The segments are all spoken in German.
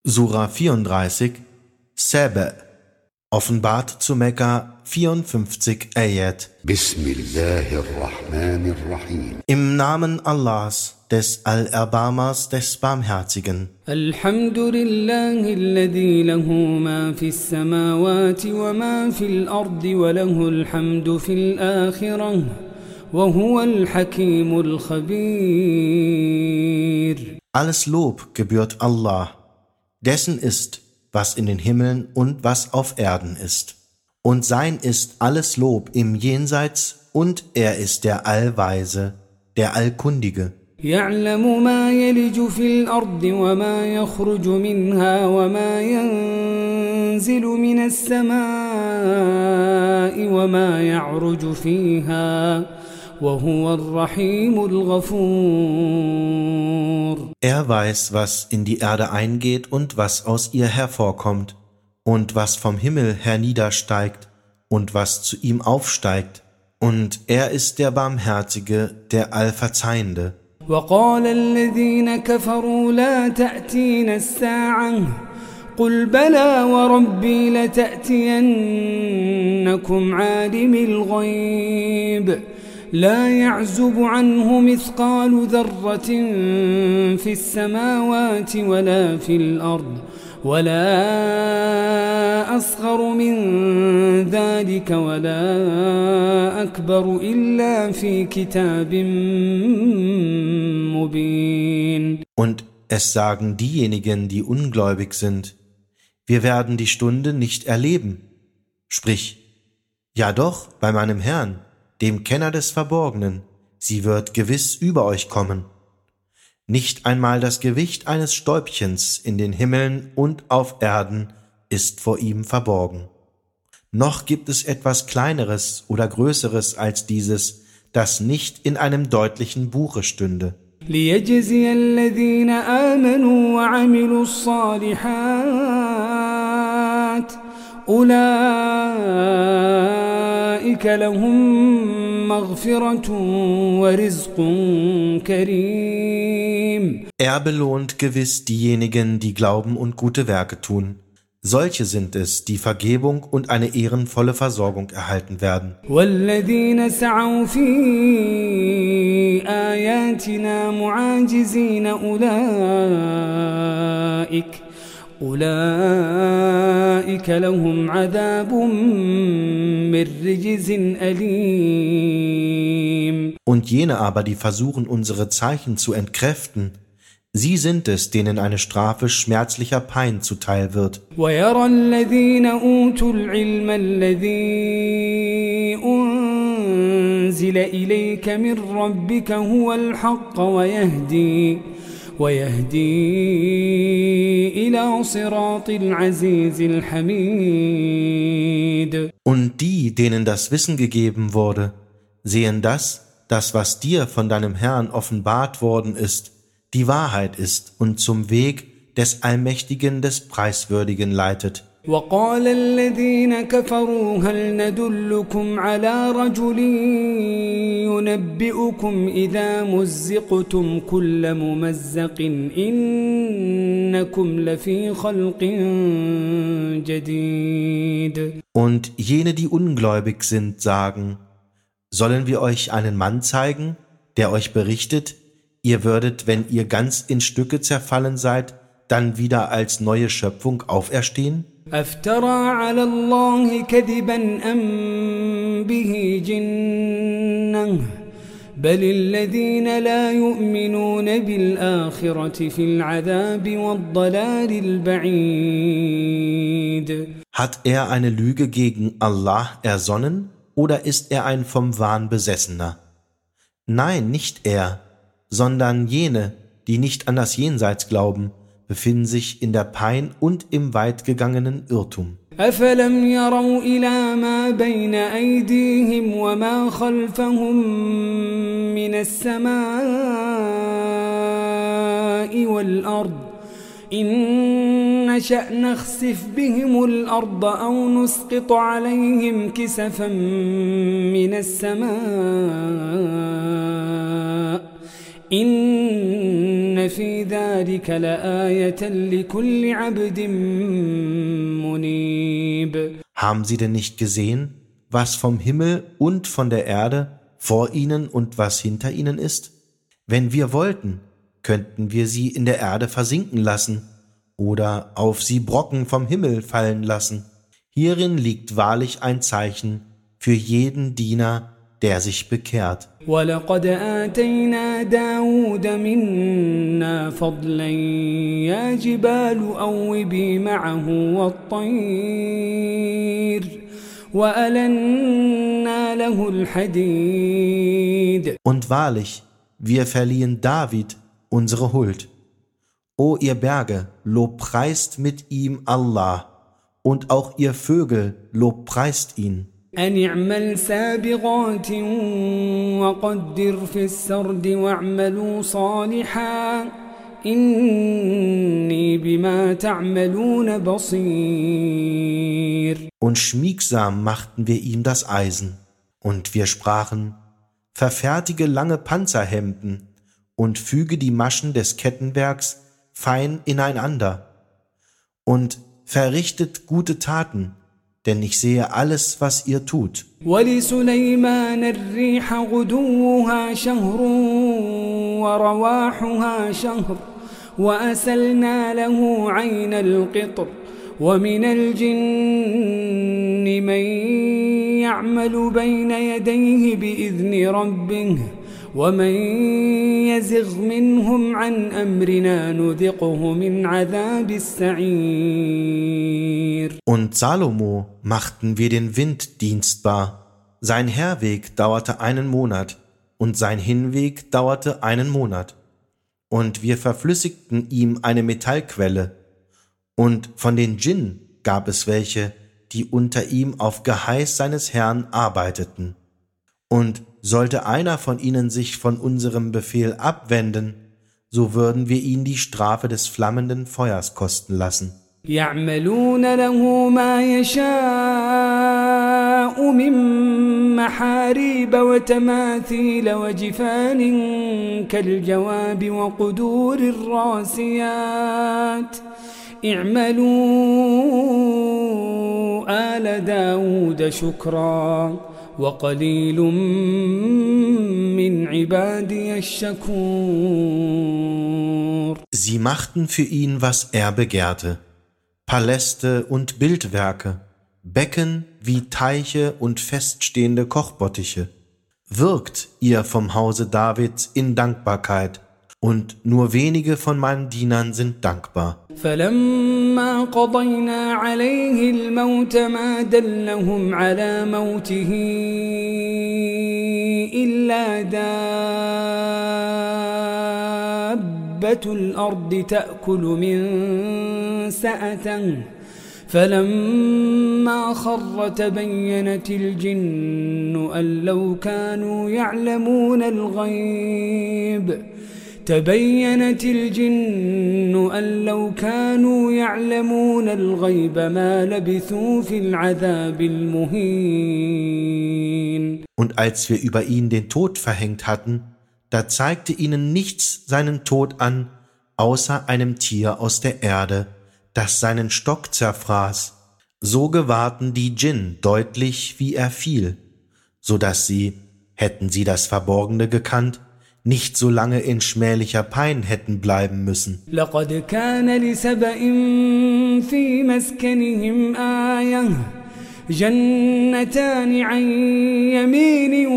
Sura 34, Saba, offenbart zu Mekka 54 Ayat. Bismillahirrahmanirrahim. Im Namen Allahs, des Allerbarmers, des Barmherzigen. Alhamdulillahi alladhi lahu ma fis samawati wa ma fil ardi wa lahul hamdu fil akhirah wa huwal hakimul khabir. Alles Lob gebührt Allah, dessen ist, was in den Himmeln und was auf Erden ist. Und sein ist alles Lob im Jenseits, und er ist der Allweise, der Allkundige. يعلم ما يلج في الأرض وما يخرج منها وما ينزل من السماء وما يعرج فيها وهو الرحيم الغفور. Er weiß, was in die Erde eingeht und was aus ihr hervorkommt, und was vom Himmel herniedersteigt und was zu ihm aufsteigt. Und er ist der Barmherzige, der Allverzeihende. وقال الذين كفروا لا تأتينا الساعة قل بلى وربي لتأتينكم عالم الغيب لا يعزب عنه مثقال ذرة في السماوات ولا في الأرض ولا أصغر من ذلك ولا أكبر إلا في كتاب مبين. Und es sagen diejenigen, die ungläubig sind, wir werden die Stunde nicht erleben. Sprich, ja doch, bei meinem Herrn, dem Kenner des Verborgenen, sie wird gewiss über euch kommen. Nicht einmal das Gewicht eines Stäubchens in den Himmeln und auf Erden ist vor ihm verborgen. Noch gibt es etwas Kleineres oder Größeres als dieses, das nicht in einem deutlichen Buche stünde. ليجزي الذين آمنوا وعملوا الصالحات أولئك لهم مغفرة ورزق كريم. Er belohnt gewiss diejenigen, die glauben und gute Werke tun. Solche sind es, die Vergebung und eine ehrenvolle Versorgung erhalten werden. والذين سعوا في آياتنا معاجزين أولئك لهم عذاب من رجز أليم. Und jene aber, die versuchen, unsere Zeichen zu entkräften, sie sind es, denen eine Strafe schmerzlicher Pein zuteil wird. ويرى الذين أوتوا العلم الذي أنزل إليك من ربك هو الحق ويهدي إلى صراط العزيز الحميد. Und die, denen das Wissen gegeben wurde, sehen das, was dir von deinem Herrn offenbart worden ist, die Wahrheit ist und zum Weg des Allmächtigen, des Preiswürdigen leitet. وقال الذين كفروا هل ندلكم على رجل ينبئكم إذا مزقتم كل ممزق إنكم لفي خلق جديد. Und jene, die ungläubig sind, sagen, sollen wir euch einen Mann zeigen, der euch berichtet, ihr würdet, wenn ihr ganz in Stücke zerfallen seid, dann wieder als neue Schöpfung auferstehen? أفترى على الله كذبا أم به جنة بل الذين لا يؤمنون بالآخرة في العذاب والضلال البعيد. Hat er eine Lüge gegen Allah ersonnen, oder ist er ein vom Wahn Besessener? Nein, nicht er, sondern jene, die nicht an das Jenseits glauben, befinden sich in der Pein und im weitgegangenen Irrtum. أفلم يروا إلى ما بين أيديهم وما خلفهم من السماء والأرض إن نشأ نخسف بهم الأرض أو نسقط عليهم كسفا من السماء إن في ذلك لآية لكل عبد منيب. Haben sie denn nicht gesehen, was vom Himmel und von der Erde vor ihnen und was hinter ihnen ist? Wenn wir wollten, könnten wir sie in der Erde versinken lassen oder auf sie Brocken vom Himmel fallen lassen. Hierin liegt wahrlich ein Zeichen für jeden Diener, der sich bekehrt. وَلَقَدْ آتَيْنَا دَاوُودَ مِنَّا فَضْلًا يَا جِبَالُ أَوِّبِي مَعَهُ وَالطَّيْرَ وَأَلَنَّا لَهُ الْحَدِيدَ. Und wahrlich, wir verliehen David unsere Huld. O ihr Berge, lobpreist mit ihm Allah, und auch ihr Vögel, lobpreist ihn. أن اعمل سابغات وقدر في السرد واعملوا صالحا إني بما تعملون بصير. Und schmiegsam machten wir ihm das Eisen, und wir sprachen, verfertige lange Panzerhemden und füge die Maschen des Kettenwerks fein ineinander und verrichtet gute Taten, denn ich sehe alles, was ihr tut. وَلِسُلَيْمَانَ الرِّيحَ غُدُوُّهَا شَهْرٌ وَرَوَاحُهَا شَهْرٌ وَأَسَلْنَا لَهُ عَيْنَ الْقِطْرِ وَمِنَ الْجِنِّ مَن يَعْمَلُ بَيْنَ يَدَيْهِ بِإِذْنِ رَبِّهِ وَمَن يَزِغْ مِنْهُمْ عَنْ أَمْرِنَا نُذِقْهُ مِنْ عَذَابِ السَّعِيرِ. Und Salomo machten wir den Wind dienstbar. Sein Herweg dauerte 1 Monat und sein Hinweg dauerte 1 Monat. Und wir verflüssigten ihm eine Metallquelle. Und von den Djinn gab es welche, die unter ihm auf Geheiß seines Herrn arbeiteten. Und sollte einer von ihnen sich von unserem Befehl abwenden, so würden wir ihn die Strafe des flammenden Feuers kosten lassen. يعملون له ما يشاء من محاريب وتماثيل وجفان كالجواب وقدور الراسيات اعملوا آل داود شكرا وقليل من عبادي الشكور. Sie machten für ihn, was er begehrte, Paläste und Bildwerke, Becken wie Teiche und feststehende Kochbottiche. Wirkt ihr vom Hause Davids in Dankbarkeit, und nur wenige von meinen Dienern sind dankbar. فلما قضينا عليه الموت ما دلهم على موته إلا دابة الأرض تأكل من سأته فلما خر تبينت الجن أن لو كانوا يعلمون الغيب ما لبثوا في العذاب المهين. Und als wir über ihn den Tod verhängt hatten, da zeigte ihnen nichts seinen Tod an, außer einem Tier aus der Erde, das seinen Stock zerfraß. So gewahrten die Djinn deutlich, wie er fiel, so dass sie, hätten sie das Verborgene gekannt, nicht so lange in schmählicher Pein hätten bleiben müssen. لقد كان لسبإ في مسكنهم آية جنتان عن يمين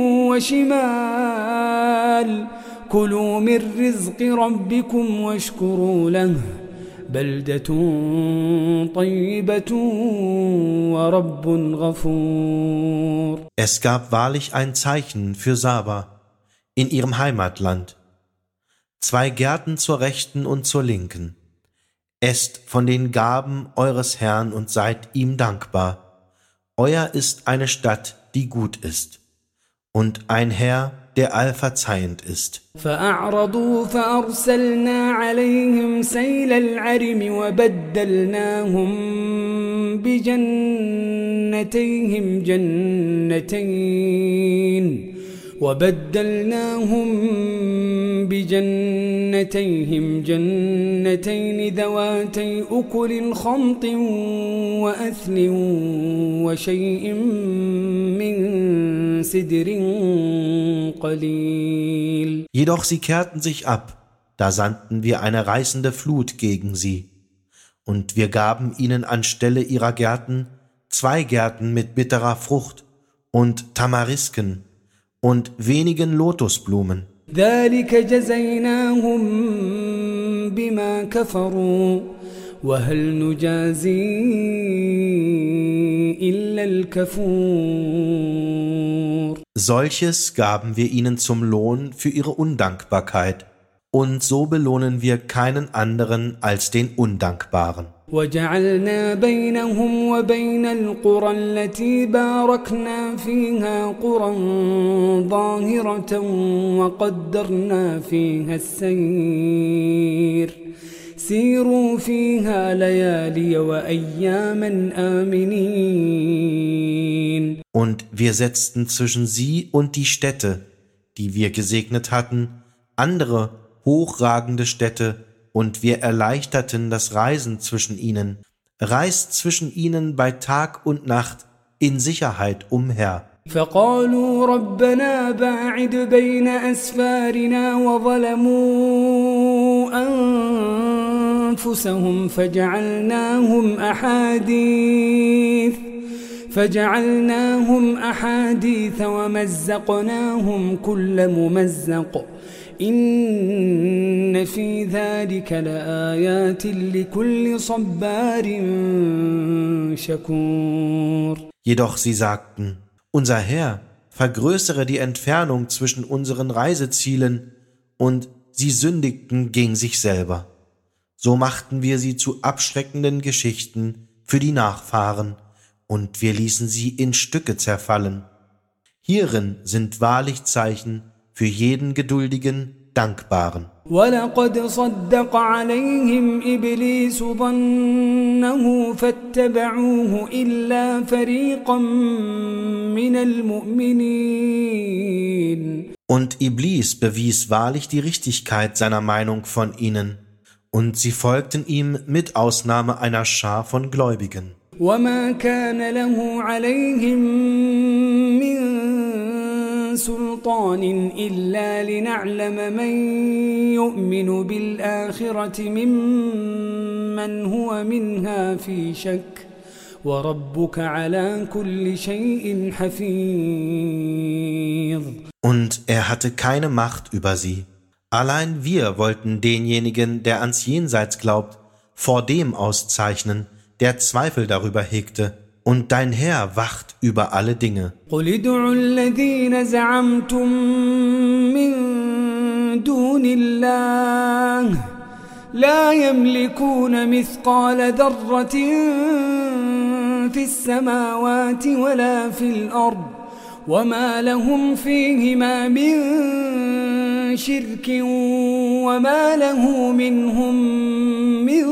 وشمال كلوا من رزق ربكم واشكروا له بلدة طيبة ورب غفور. Es gab wahrlich ein Zeichen für Saba in ihrem Heimatland. 2 Gärten zur Rechten und zur Linken. Esst von den Gaben eures Herrn und seid ihm dankbar. Euer ist eine Stadt, die gut ist, und ein Herr, der allverzeihend ist. فأعرضوا فأرسلنا عليهم سيل العرم وبدلناهم بجنتيهم جنتين وبدلناهم بجنتيهم جنتين ذواتي أكل خمط وأثل وشيء من سدر قليل. Jedoch sie kehrten sich ab, da sandten wir eine reißende Flut gegen sie. Und wir gaben ihnen anstelle ihrer Gärten 2 Gärten mit bitterer Frucht und Tamarisken und wenigen Lotusblumen. ذلك جزيناهم بما كفروا وهل نجازي إلا الكفور. Solches gaben wir ihnen zum Lohn für ihre Undankbarkeit, und so belohnen wir keinen anderen als den Undankbaren. وجعلنا بينهم وبين القرى التي باركنا فيها قرى ظاهرة وقدرنا فيها السير سيروا فيها ليالي وأياما آمنين. Und wir setzten zwischen sie und die Städte, die wir gesegnet hatten, andere hochragende Städte, und wir erleichterten das Reisen zwischen ihnen. Reist zwischen ihnen bei Tag und Nacht in Sicherheit umher. فقالوا ربنا باعد بين أسفارنا وظلموا أنفسهم فجعلناهم أحاديث ومزقناهم كل ممزق إن في ذلك لآيات لكل صبار شكور. Jedoch sie sagten, unser Herr, vergrößere die Entfernung zwischen unseren Reisezielen, und sie sündigten gegen sich selber. So machten wir sie zu abschreckenden Geschichten für die Nachfahren, und wir ließen sie in Stücke zerfallen. Hierin sind wahrlich Zeichen für jeden geduldigen, Dankbaren. وَلَقَدْ صَدَّقَ عَلَيْهِمْ إِبْلِيسُ ظَنَّهُ فَاتَّبَعُوهُ إِلَّا فَرِيقًا مِنَ الْمُؤْمِنِينَ. Und Iblis bewies wahrlich die Richtigkeit seiner Meinung von ihnen, und sie folgten ihm mit Ausnahme einer Schar von Gläubigen. وَمَا كَانَ لَهُ عَلَيْهِمْ مِنْ سُلْطَانٍ إِلَّا لِنَعْلَمَ مَنْ يُؤْمِنُ بِالْآخِرَةِ مِمَّنْ هُوَ مِنْهَا فِي شَكٍّ وَرَبُّكَ عَلَى كُلِّ شَيْءٍ حَفِيظٌ. Und er hatte keine Macht über sie. Allein wir wollten denjenigen, der ans Jenseits glaubt, vor dem auszeichnen, der Zweifel darüber hegte. Und dein Herr wacht über alle Dinge. قُلِ ادْعُوا الَّذِينَ زَعَمْتُم مِّن دُونِ اللَّهِ لَا يَمْلِكُونَ مِثْقَالَ ذَرَّةٍ فِي السَّمَاوَاتِ وَلَا فِي الْأَرْضِ وَمَا لَهُمْ فِيهِمَا مِن شِرْكٍ وَمَا لَهُ مِنْهُم مِّن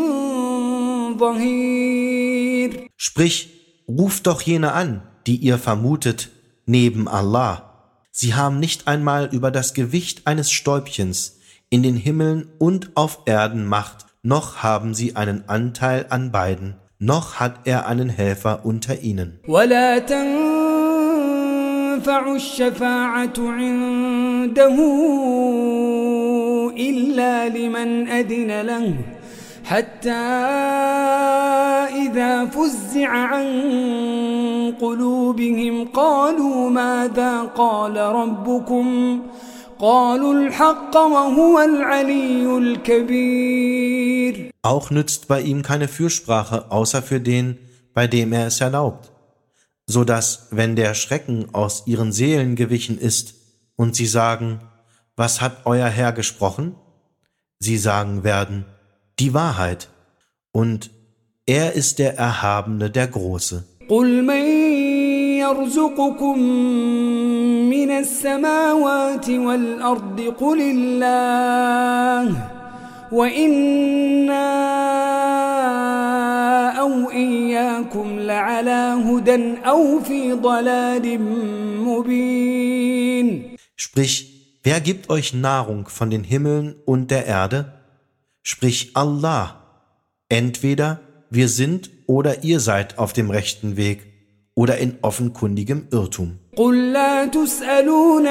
ظَهِيرٍ. Sprich, ruft doch jene an, die ihr vermutet, neben Allah. Sie haben nicht einmal über das Gewicht eines Stäubchens in den Himmeln und auf Erden Macht, noch haben sie einen Anteil an beiden, noch hat er einen Helfer unter ihnen. وَلَا تَنفَعُ الشَّفَاعَةُ عِندَهُ إِلَّا لِمَنْ أَذِنَ لَهُ حتى إذا فزع عن قلوبهم قالوا ماذا قال ربكم قالوا الحق وهو العلي الكبير. Auch nützt bei ihm keine Fürsprache, außer für den, bei dem er es erlaubt, so dass, wenn der Schrecken aus ihren Seelen gewichen ist und sie sagen, was hat euer Herr gesprochen? Sie sagen werden, die Wahrheit, und er ist der Erhabene, der Große. قُلْ مَنْ يَرْزُقُكُمْ مِنَ السَّمَاوَاتِ وَالْأَرْضِ قُلِ اللَّهُ وَإِنَّا أَوْ إِيَّاكُمْ لَعَلَى هُدًى أَوْ فِي ضَلَالٍ مُبِينٍ. Sprich, wer gibt euch Nahrung von den Himmeln und der Erde? Sprich, Allah. Entweder wir sind oder ihr seid auf dem rechten Weg oder in offenkundigem Irrtum. قل لا تسألون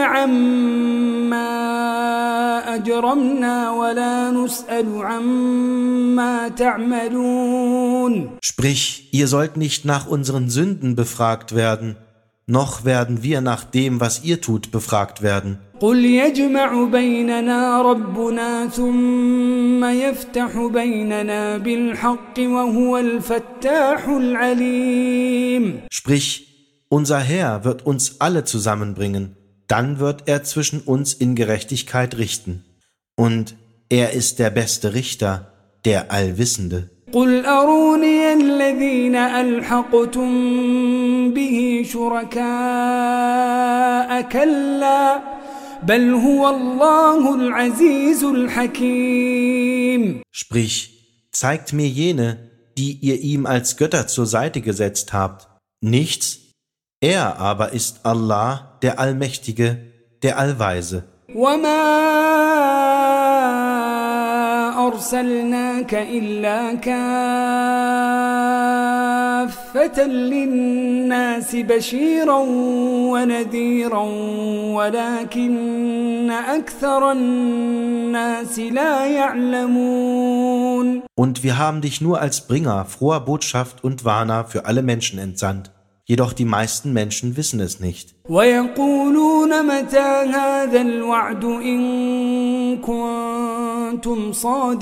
عما أجرمنا ولا نسأل عما تعملون. Sprich, ihr sollt nicht nach unseren Sünden befragt werden, noch werden wir nach dem, was ihr tut, befragt werden. قل يجمع بيننا ربنا ثم يفتح بيننا بالحق وهو الفتاح العليم. Sprich, unser Herr wird uns alle zusammenbringen, dann wird er zwischen uns in Gerechtigkeit richten. Und er ist der beste Richter, der Allwissende. قل أروني الذين ألحقتم به شركاء كلا بل هو الله العزيز الحكيم. Sprich, zeigt mir jene, die ihr ihm als Götter zur Seite gesetzt habt. Nichts, er aber ist Allah, der Allmächtige, der Allweise. وما أرسلناك إلا كافة للناس بشيرا ونذيرا ولكن أكثر الناس لا يعلمون. Und wir haben dich nur als Bringer froher Botschaft und Warner für alle Menschen entsandt. Jedoch die meisten Menschen wissen es nicht. ويقولون متى هذا الوعد إن كنتم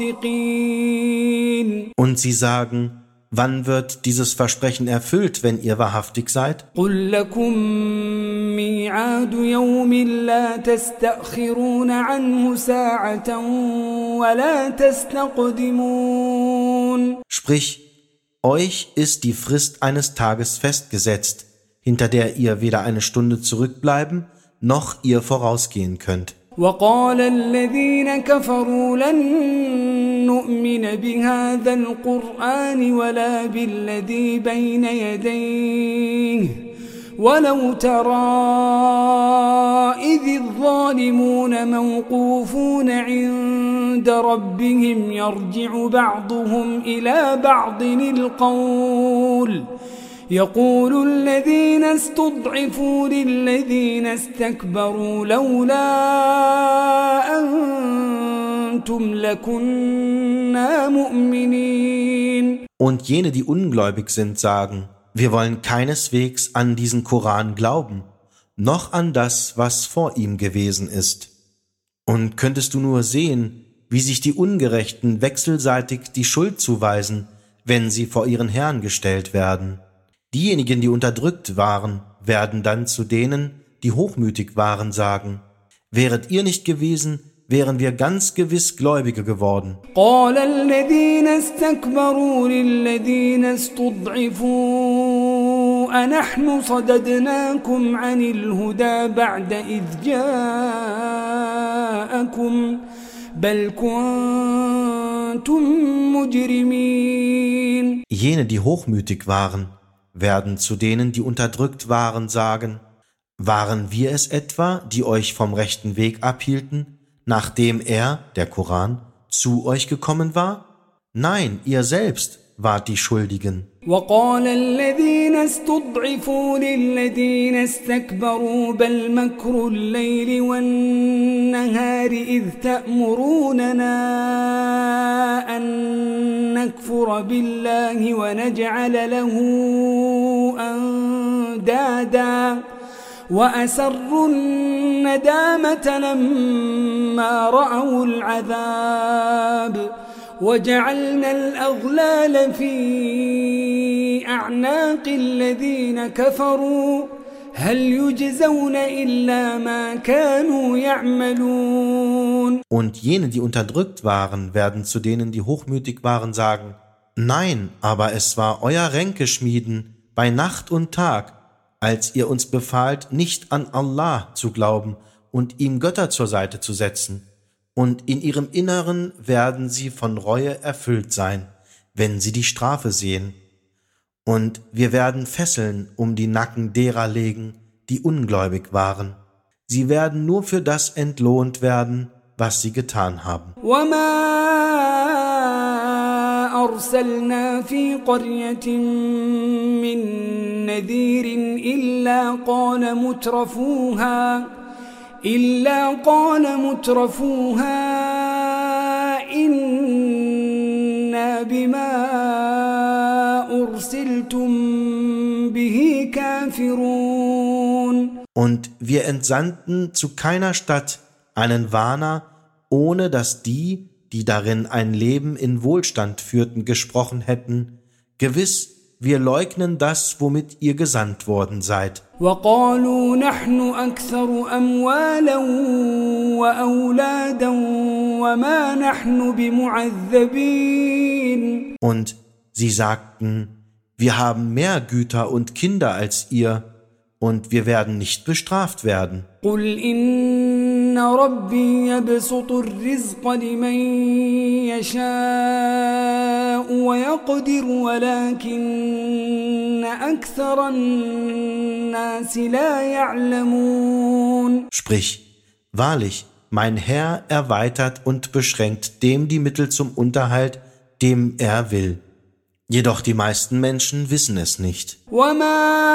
صادقين. Und sie sagen, wann wird dieses Versprechen erfüllt, wenn ihr wahrhaftig seid? قل لكم ميعاد يوم لا تستأخرون عنه ساعة ولا تستقدمون. Sprich, euch ist die Frist eines Tages festgesetzt, hinter der ihr weder eine Stunde zurückbleiben, noch ihr vorausgehen könnt. وقال الذين كفروا لن نؤمن بهذا القرآن ولا بالذي بين يديه ولو ترى إذ الظالمون موقوفون عند ربهم يرجع بعضهم إلى بعض القول يقول الذين استضعفوا للذين استكبروا لولا أنتم لكنا مؤمنين. Und jene, die ungläubig sind, sagen, wir wollen keineswegs an diesen Koran glauben, noch an das, was vor ihm gewesen ist. Und könntest du nur sehen, wie sich die Ungerechten wechselseitig die Schuld zuweisen, wenn sie vor ihren Herrn gestellt werden. Diejenigen, die unterdrückt waren, werden dann zu denen, die hochmütig waren, sagen, wäret ihr nicht gewesen, wären wir ganz gewiss Gläubige geworden. قال الذين استكبروا للذين استضعفوا أنحن صددناكم عن الهدى بعد إذ جاءكم بل كنتم مجرمين. Jene, die hochmütig waren, werden zu denen, die unterdrückt waren, sagen, waren wir es etwa, die euch vom rechten Weg abhielten, nachdem er, der Koran, zu euch gekommen war? Nein, ihr selbst wart die Schuldigen. وقال الذين استضعفوا للذين استكبروا بل مكر الليل والنهار إذ تأمروننا أن نكفر بالله ونجعل له أندادا وأسروا الندامة لما رأوا العذاب وجعلنا الأغلال في أعناق الذين كفروا هل يجزون إلا ما كانوا يعملون. Und jene, die unterdrückt waren, werden zu denen, die hochmütig waren, sagen, nein, aber es war euer Ränkeschmieden bei Nacht und Tag, als ihr uns befahlt, nicht an Allah zu glauben und ihm Götter zur Seite zu setzen. Und in ihrem Inneren werden sie von Reue erfüllt sein, wenn sie die Strafe sehen. Und wir werden Fesseln um die Nacken derer legen, die ungläubig waren. Sie werden nur für das entlohnt werden, was sie getan haben. وما أرسلنا في قرية من نذير إلا قال مترفوها إنا بما أرسلتم به كافرون. Und wir entsandten zu keiner Stadt einen Warner, ohne dass die darin ein Leben in Wohlstand führten, gesprochen hätten: Gewiss, wir leugnen das, womit ihr gesandt worden seid. وقالوا نحن أكثر أموالا وأولادا وما نحن بمعذبين. Und sie sagten: Wir haben mehr Güter und Kinder als ihr, und wir werden nicht bestraft werden. قل إن ربي يبسط الرزق لمن يشاء ويقدر ولكن أكثر الناس لا يعلمون. Sprich, wahrlich, mein Herr erweitert und beschränkt dem die Mittel zum Unterhalt, dem er will. Jedoch die meisten Menschen wissen es nicht. وما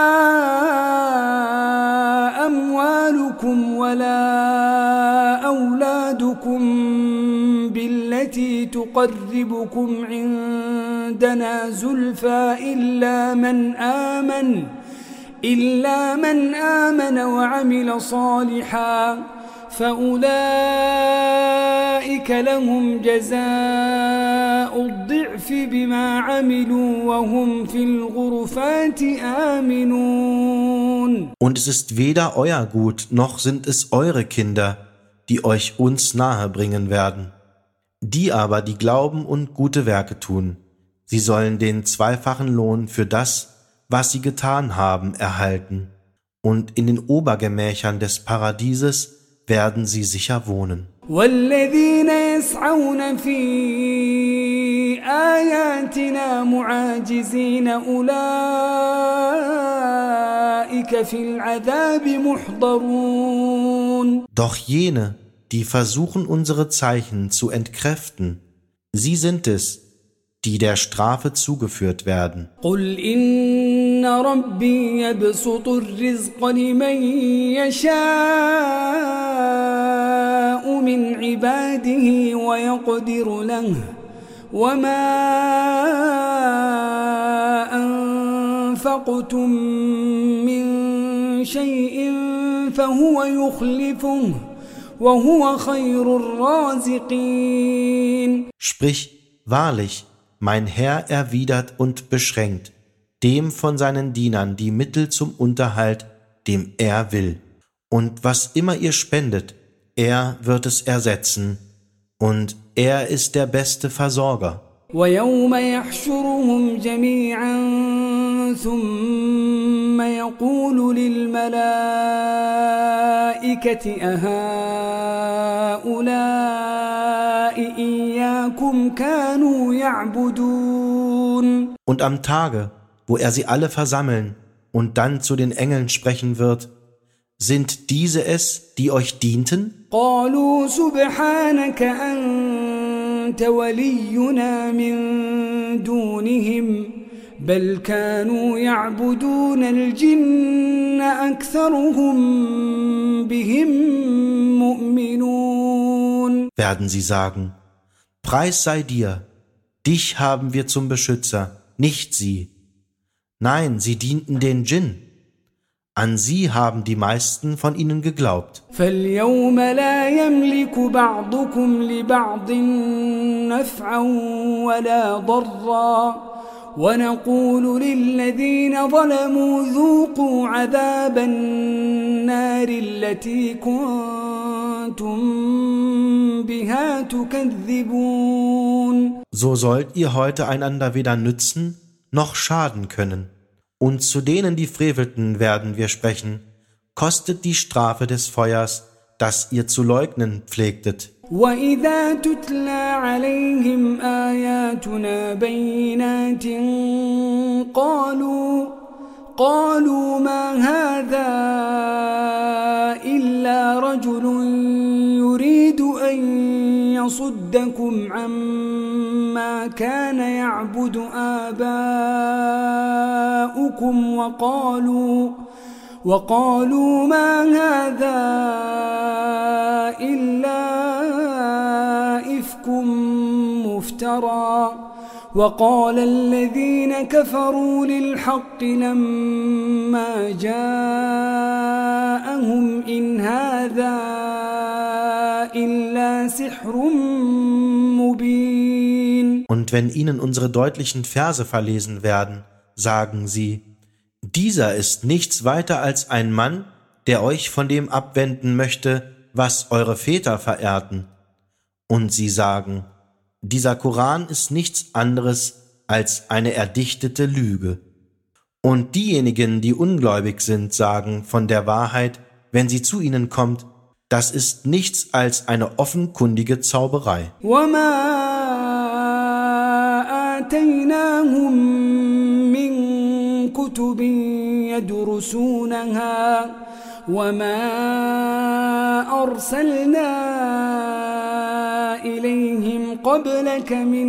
أموالكم ولا أولادكم بالتي تقربكم عندنا زلفى إلا من آمن وعمل صالحا فأولئك لهم جزاء الضعف بما عملوا وهم في الغرفات آمنون. Und es ist weder euer Gut, noch sind es eure Kinder, die euch uns nahe bringen werden. Die aber, die glauben und gute Werke tun, sie sollen den zweifachen Lohn für das, was sie getan haben, erhalten. Und in den Obergemächern des Paradieses werden sie sicher wohnen. والذين يسعون في آياتنا معاجزين أولئك في العذاب محضرون. Doch jene, die versuchen, unsere Zeichen zu entkräften, sie sind es, die der Strafe zugeführt werden. قل إن ربي يبسط الرزق لمن يشاء من عباده ويقدر له وما أنفقتم من شيء فهو يخلفه وهو خير الرازقين. Sprich, wahrlich, mein Herr erwidert und beschränkt dem von seinen Dienern die Mittel zum Unterhalt, dem er will. Und was immer ihr spendet, er wird es ersetzen, und er ist der beste Versorger. ويوم يحشرهم جميعا ثم يقول للملائكة أهؤلاء إياكم كانوا يعبدون. Und am Tage, wo er sie alle versammeln und dann zu den Engeln sprechen wird: Sind diese es, die euch dienten? قالوا سبحانك أنت ولينا من دونهم بل كانوا يعبدون الجن أكثرهم بهم مؤمنون. Werden sie sagen: Preis sei dir, dich haben wir zum Beschützer, nicht sie. Nein, sie dienten den Djinn. An sie haben die meisten von ihnen geglaubt. فاليوم لا يملك بعضكم لبعض نفعا ولا ضرا ونقول للذين ظلموا ذوقوا عذاب النار التي كنتم بها تكذبون. So sollt ihr heute einander weder nützen noch schaden können. Und zu denen, die frevelten, werden wir sprechen: Kostet die Strafe des Feuers, das ihr zu leugnen pflegtet. وَإِذَا تُتْلَى عَلَيْهِمْ آيَاتُنَا بَيِّنَاتٍ قَالُوا مَا هَذَا إِلَّا رجل يريد أن يصدكم عما كان يعبد آباؤكم وقالوا ما هذا إلا إفك مفترى وقال الذين كفروا للحق لما جاءهم إن هذا إلا سحر مبين. Und wenn ihnen unsere deutlichen Verse verlesen werden, sagen sie: Dieser ist nichts weiter als ein Mann, der euch von dem abwenden möchte, was eure Väter verehrten. Und sie sagen: Dieser Koran ist nichts anderes als eine erdichtete Lüge. Und diejenigen, die ungläubig sind, sagen von der Wahrheit, wenn sie zu ihnen kommt: Das ist nichts als eine offenkundige Zauberei. كتب يدرسونها وما أرسلنا إليهم قبلك من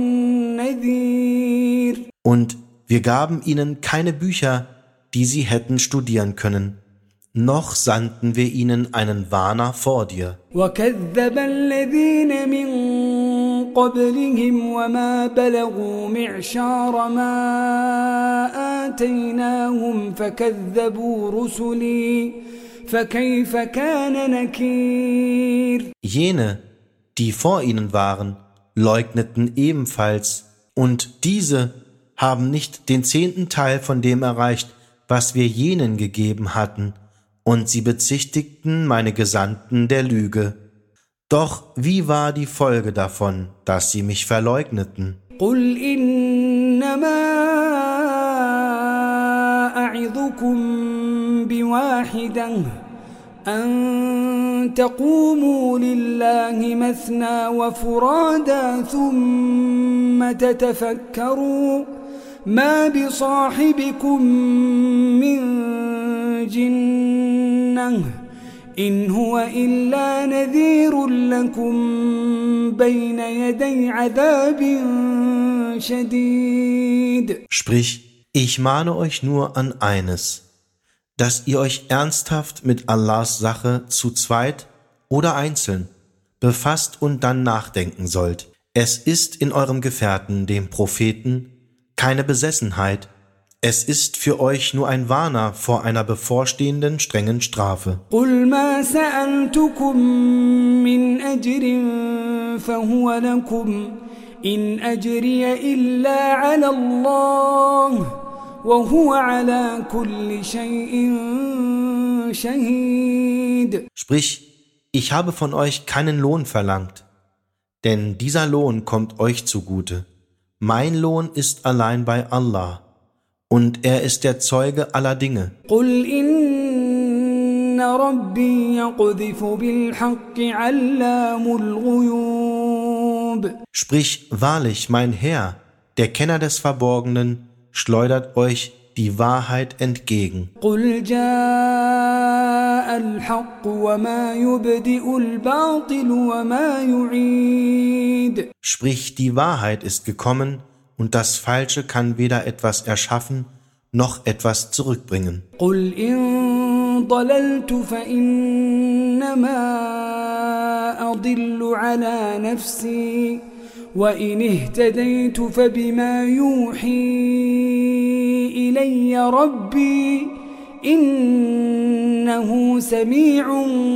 نذير. Und wir gaben ihnen keine Bücher, die sie hätten studieren können, noch sandten wir ihnen einen Warner vor dir. وكذب الذين من قبلهم وما بلغوا معشار ما آتيناهم فكذبوا رسلي فكيف كان نكير. Jene, die vor ihnen waren, leugneten ebenfalls, und diese haben nicht den 10. Teil von dem erreicht, was wir jenen gegeben hatten, und sie bezichtigten meine Gesandten der Lüge. Doch wie war die Folge davon, dass sie mich verleugneten? قل إنما أعظكم بواحدة أن تقوموا لله مثنى وفرادا ثم تتفكروا ما بصاحبكم من جنة إن هو إلا نذير لكم بين يدي عذاب شديد. Sprich, ich mahne euch nur an eines, dass ihr euch ernsthaft mit Allahs Sache zu zweit oder einzeln befasst und dann nachdenken sollt. Es ist in eurem Gefährten, dem Propheten, keine Besessenheit. Es ist für euch nur ein Warner vor einer bevorstehenden strengen Strafe. قل ما سألتكم من أجر فهو لكم إن أجري إلا على الله وهو على كل شيء شهيد. Sprich, ich habe von euch keinen Lohn verlangt, denn dieser Lohn kommt euch zugute. Mein Lohn ist allein bei Allah, und er ist der Zeuge aller Dinge. قل إن ربي يقذف بالحق علام الغيوب. Sprich, wahrlich, mein Herr, der Kenner des Verborgenen, schleudert euch die Wahrheit entgegen. قل جاء الحق وما يبدئ الباطل وما يعيد. Sprich, die Wahrheit ist gekommen, und das Falsche kann weder etwas erschaffen, noch etwas zurückbringen. قل إن ضللت فإنما أضل على نفسي وإن اهتديت فبما يوحي إلي ربي إنه سميع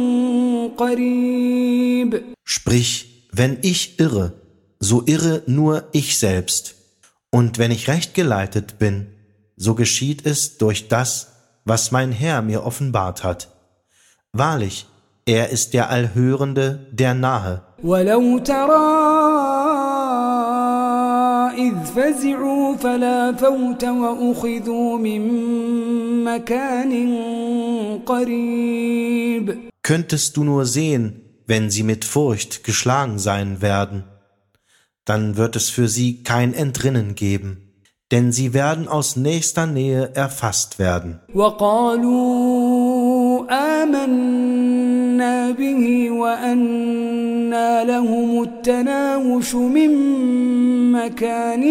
قريب. Sprich, wenn ich irre, so irre nur ich selbst. Und wenn ich recht geleitet bin, so geschieht es durch das, was mein Herr mir offenbart hat. Wahrlich, er ist der Allhörende, der Nahe. ولو ترى إذ فزعوا فلا فوت وأخذوا من مكان قريب. Könntest du nur sehen, wenn sie mit Furcht geschlagen sein werden, dann wird es für sie kein Entrinnen geben, denn sie werden aus nächster Nähe erfasst werden. وقالوا آمنا به وأنى لهم التناوش من مكان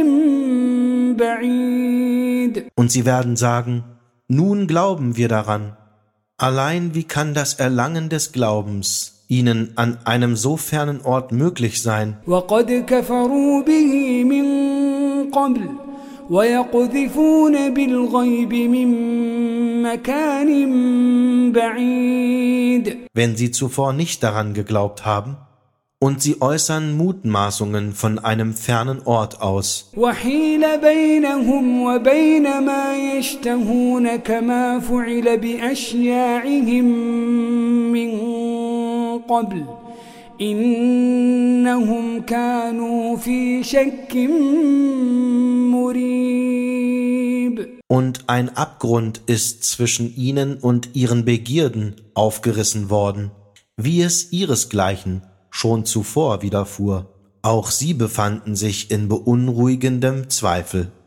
بعيد. Und sie werden sagen, nun glauben wir daran. Allein wie kann das Erlangen des Glaubens ihnen an einem so fernen Ort möglich sein? وقد كفروا به من قبل ويقذفون بالغيب من مكان بعيد. Wenn sie zuvor nicht daran geglaubt haben, und sie äußern Mutmaßungen von einem fernen Ort aus. وحيل بينهم وبين ما يشتهون كما فعل بأشياعهم من قبل إنهم كانوا في شك مريب. Und ein Abgrund ist zwischen ihnen und ihren Begierden aufgerissen worden, wie es ihresgleichen schon zuvor widerfuhr. Auch sie befanden sich in beunruhigendem Zweifel.